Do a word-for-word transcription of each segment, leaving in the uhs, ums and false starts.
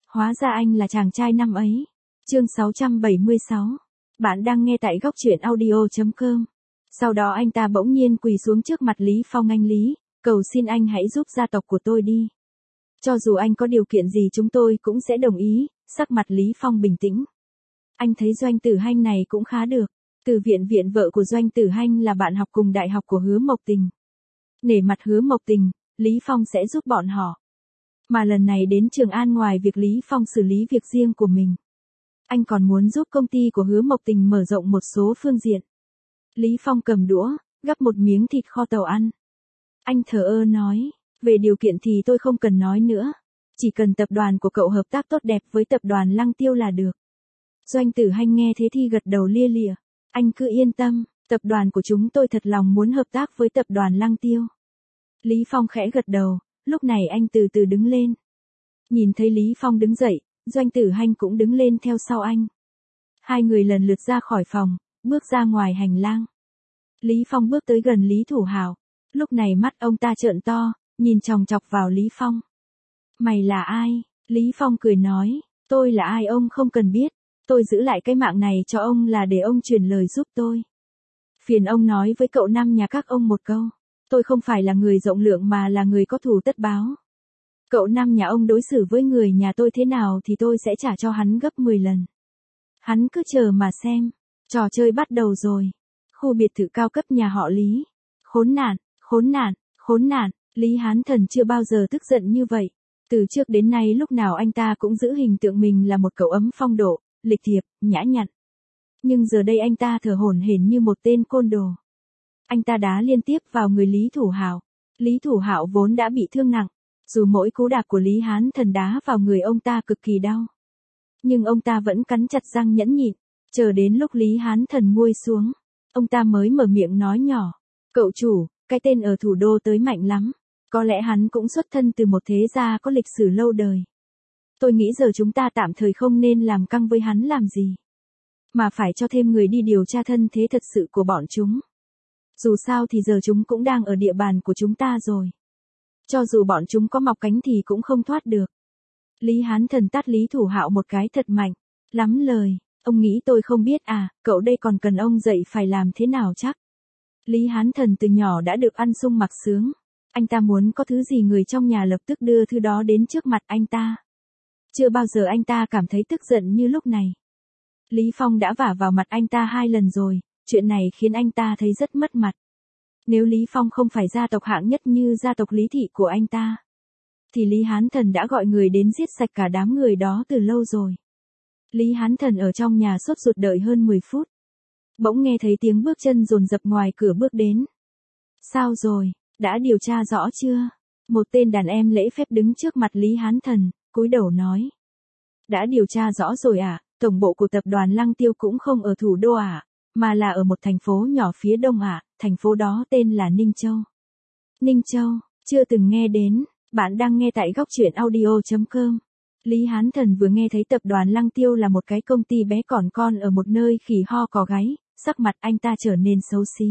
Hóa ra anh là chàng trai năm ấy. Chương sáu trăm bảy mươi sáu. Bạn đang nghe tại góc truyện audio chấm com. Sau đó anh ta bỗng nhiên quỳ xuống trước mặt Lý Phong. Anh Lý, cầu xin anh hãy giúp gia tộc của tôi đi. Cho dù anh có điều kiện gì chúng tôi cũng sẽ đồng ý. Sắc mặt Lý Phong bình tĩnh. Anh thấy Doanh Tử Hanh này cũng khá được. Từ viện viện vợ của Doanh Tử Hanh là bạn học cùng đại học của Hứa Mộc Tình. Nể mặt Hứa Mộc Tình, Lý Phong sẽ giúp bọn họ. Mà lần này đến Trường An, ngoài việc Lý Phong xử lý việc riêng của mình, anh còn muốn giúp công ty của Hứa Mộc Tình mở rộng một số phương diện. Lý Phong cầm đũa, gắp một miếng thịt kho tàu ăn. Anh thờ ơ nói, về điều kiện thì tôi không cần nói nữa. Chỉ cần tập đoàn của cậu hợp tác tốt đẹp với tập đoàn Lăng Tiêu là được. Doanh Tử Hanh nghe thế thì gật đầu lia lịa. Anh cứ yên tâm, tập đoàn của chúng tôi thật lòng muốn hợp tác với tập đoàn Lăng Tiêu. Lý Phong khẽ gật đầu, lúc này anh từ từ đứng lên. Nhìn thấy Lý Phong đứng dậy, Doanh Tử Hanh cũng đứng lên theo sau anh. Hai người lần lượt ra khỏi phòng, bước ra ngoài hành lang. Lý Phong bước tới gần Lý Thủ Hào. Lúc này mắt ông ta trợn to, nhìn chòng chọc vào Lý Phong. Mày là ai? Lý Phong cười nói, tôi là ai ông không cần biết. Tôi giữ lại cái mạng này cho ông là để ông truyền lời giúp tôi. Phiền ông nói với cậu Năm nhà các ông một câu. Tôi không phải là người rộng lượng mà là người có thù tất báo. Cậu Năm nhà ông đối xử với người nhà tôi thế nào thì tôi sẽ trả cho hắn gấp mười lần. Hắn cứ chờ mà xem. Trò chơi bắt đầu rồi. Khu biệt thự cao cấp nhà họ Lý. Khốn nạn, khốn nạn, khốn nạn. Lý Hán Thần chưa bao giờ tức giận như vậy. Từ trước đến nay lúc nào anh ta cũng giữ hình tượng mình là một cậu ấm phong độ, lịch thiệp, nhã nhặn. Nhưng giờ đây anh ta thở hổn hển như một tên côn đồ. Anh ta đá liên tiếp vào người Lý Thủ Hạo. Lý Thủ Hạo vốn đã bị thương nặng. Dù mỗi cú đạp của Lý Hán Thần đá vào người ông ta cực kỳ đau. Nhưng ông ta vẫn cắn chặt răng nhẫn nhịn. Chờ đến lúc Lý Hán Thần nguôi xuống, ông ta mới mở miệng nói nhỏ. Cậu chủ, cái tên ở thủ đô tới mạnh lắm. Có lẽ hắn cũng xuất thân từ một thế gia có lịch sử lâu đời. Tôi nghĩ giờ chúng ta tạm thời không nên làm căng với hắn làm gì. Mà phải cho thêm người đi điều tra thân thế thật sự của bọn chúng. Dù sao thì giờ chúng cũng đang ở địa bàn của chúng ta rồi. Cho dù bọn chúng có mọc cánh thì cũng không thoát được. Lý Hán Thần tát Lý Thủ Hạo một cái thật mạnh. Lắm lời, ông nghĩ tôi không biết à, cậu đây còn cần ông dạy phải làm thế nào chắc. Lý Hán Thần từ nhỏ đã được ăn sung mặc sướng. Anh ta muốn có thứ gì người trong nhà lập tức đưa thứ đó đến trước mặt anh ta. Chưa bao giờ anh ta cảm thấy tức giận như lúc này. Lý Phong đã vả vào mặt anh ta hai lần rồi, chuyện này khiến anh ta thấy rất mất mặt. Nếu Lý Phong không phải gia tộc hạng nhất như gia tộc Lý Thị của anh ta, thì Lý Hán Thần đã gọi người đến giết sạch cả đám người đó từ lâu rồi. Lý Hán Thần ở trong nhà sốt ruột đợi hơn mười phút. Bỗng nghe thấy tiếng bước chân dồn dập ngoài cửa bước đến. Sao rồi, đã điều tra rõ chưa? Một tên đàn em lễ phép đứng trước mặt Lý Hán Thần, cúi đầu nói. Đã điều tra rõ rồi ạ, à, tổng bộ của tập đoàn Lăng Tiêu cũng không ở thủ đô ạ, à, mà là ở một thành phố nhỏ phía đông ạ, à, thành phố đó tên là Ninh Châu. Ninh Châu, chưa từng nghe đến, bạn đang nghe tại góc truyện audio chấm com. Lý Hán Thần vừa nghe thấy tập đoàn Lăng Tiêu là một cái công ty bé còn con ở một nơi khỉ ho cò gáy, sắc mặt anh ta trở nên xấu xí.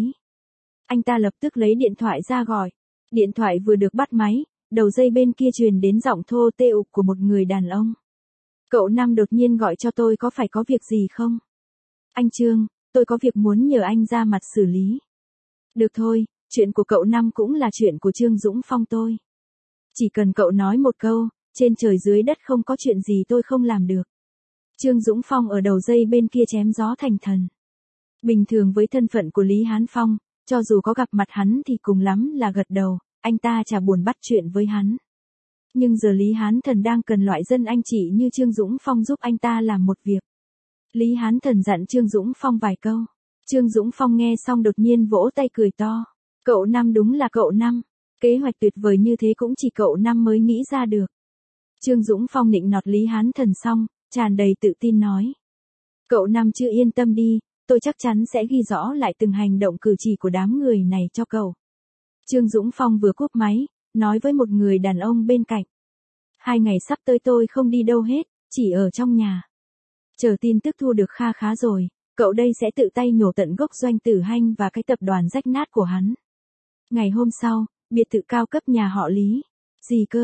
Anh ta lập tức lấy điện thoại ra gọi. Điện thoại vừa được bắt máy, đầu dây bên kia truyền đến giọng thô tê ục của một người đàn ông. Cậu Năm đột nhiên gọi cho tôi có phải có việc gì không? Anh Trương, tôi có việc muốn nhờ anh ra mặt xử lý. Được thôi, chuyện của cậu Năm cũng là chuyện của Trương Dũng Phong tôi. Chỉ cần cậu nói một câu, trên trời dưới đất không có chuyện gì tôi không làm được. Trương Dũng Phong ở đầu dây bên kia chém gió thành thần. Bình thường với thân phận của Lý Hán Phong, cho dù có gặp mặt hắn thì cùng lắm là gật đầu, anh ta chả buồn bắt chuyện với hắn. Nhưng giờ Lý Hán Thần đang cần loại dân anh chị như Trương Dũng Phong giúp anh ta làm một việc. Lý Hán Thần dặn Trương Dũng Phong vài câu. Trương Dũng Phong nghe xong đột nhiên vỗ tay cười to. Cậu Năm đúng là cậu Năm. Kế hoạch tuyệt vời như thế cũng chỉ cậu Năm mới nghĩ ra được. Trương Dũng Phong nịnh nọt Lý Hán Thần xong, tràn đầy tự tin nói. Cậu Năm chưa yên tâm đi, tôi chắc chắn sẽ ghi rõ lại từng hành động cử chỉ của đám người này cho cậu. Trương Dũng Phong vừa cúp máy, nói với một người đàn ông bên cạnh. Hai ngày sắp tới tôi không đi đâu hết, chỉ ở trong nhà. Chờ tin tức thu được kha khá rồi, cậu đây sẽ tự tay nhổ tận gốc Doanh Tử Hanh và cái tập đoàn rách nát của hắn. Ngày hôm sau, biệt thự cao cấp nhà họ Lý. Gì cơ,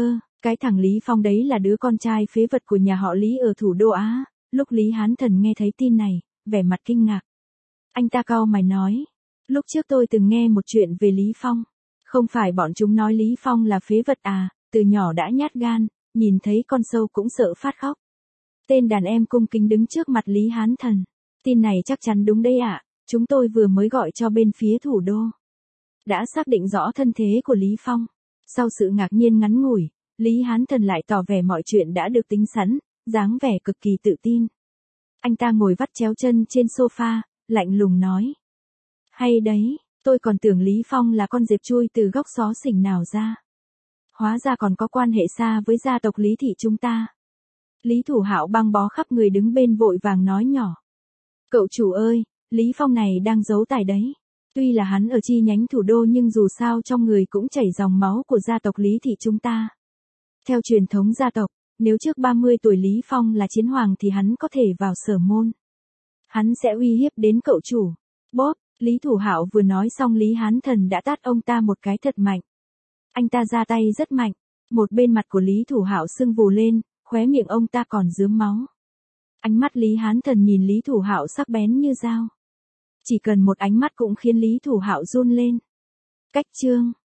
Cái thằng Lý Phong đấy là đứa con trai phế vật của nhà họ Lý ở thủ đô Á. Lúc Lý Hán Thần nghe thấy tin này, vẻ mặt kinh ngạc. Anh ta cau mày nói, lúc trước tôi từng nghe một chuyện về Lý Phong. Không phải bọn chúng nói Lý Phong là phế vật à, từ nhỏ đã nhát gan, nhìn thấy con sâu cũng sợ phát khóc. Tên đàn em cung kính đứng trước mặt Lý Hán Thần. Tin này chắc chắn đúng đấy ạ, chúng tôi vừa mới gọi cho bên phía thủ đô. Đã xác định rõ thân thế của Lý Phong. Sau sự ngạc nhiên ngắn ngủi, Lý Hán Thần lại tỏ vẻ mọi chuyện đã được tính sẵn, dáng vẻ cực kỳ tự tin. Anh ta ngồi vắt chéo chân trên sofa, lạnh lùng nói. Hay đấy, tôi còn tưởng Lý Phong là con dẹp chui từ góc xó xỉnh nào ra. Hóa ra còn có quan hệ xa với gia tộc Lý thị chúng ta. Lý Thủ Hạo băng bó khắp người đứng bên vội vàng nói nhỏ. Cậu chủ ơi, Lý Phong này đang giấu tài đấy. Tuy là hắn ở chi nhánh thủ đô nhưng dù sao trong người cũng chảy dòng máu của gia tộc Lý thị chúng ta. Theo truyền thống gia tộc, nếu trước ba mươi tuổi Lý Phong là chiến hoàng thì hắn có thể vào sở môn. Hắn sẽ uy hiếp đến cậu chủ. Bóp, Lý Thủ Hạo vừa nói xong Lý Hán Thần đã tát ông ta một cái thật mạnh. Anh ta ra tay rất mạnh, một bên mặt của Lý Thủ Hạo sưng vù lên, khóe miệng ông ta còn rướm máu. Ánh mắt Lý Hán Thần nhìn Lý Thủ Hạo sắc bén như dao. Chỉ cần một ánh mắt cũng khiến Lý Thủ Hạo run lên. Cách chương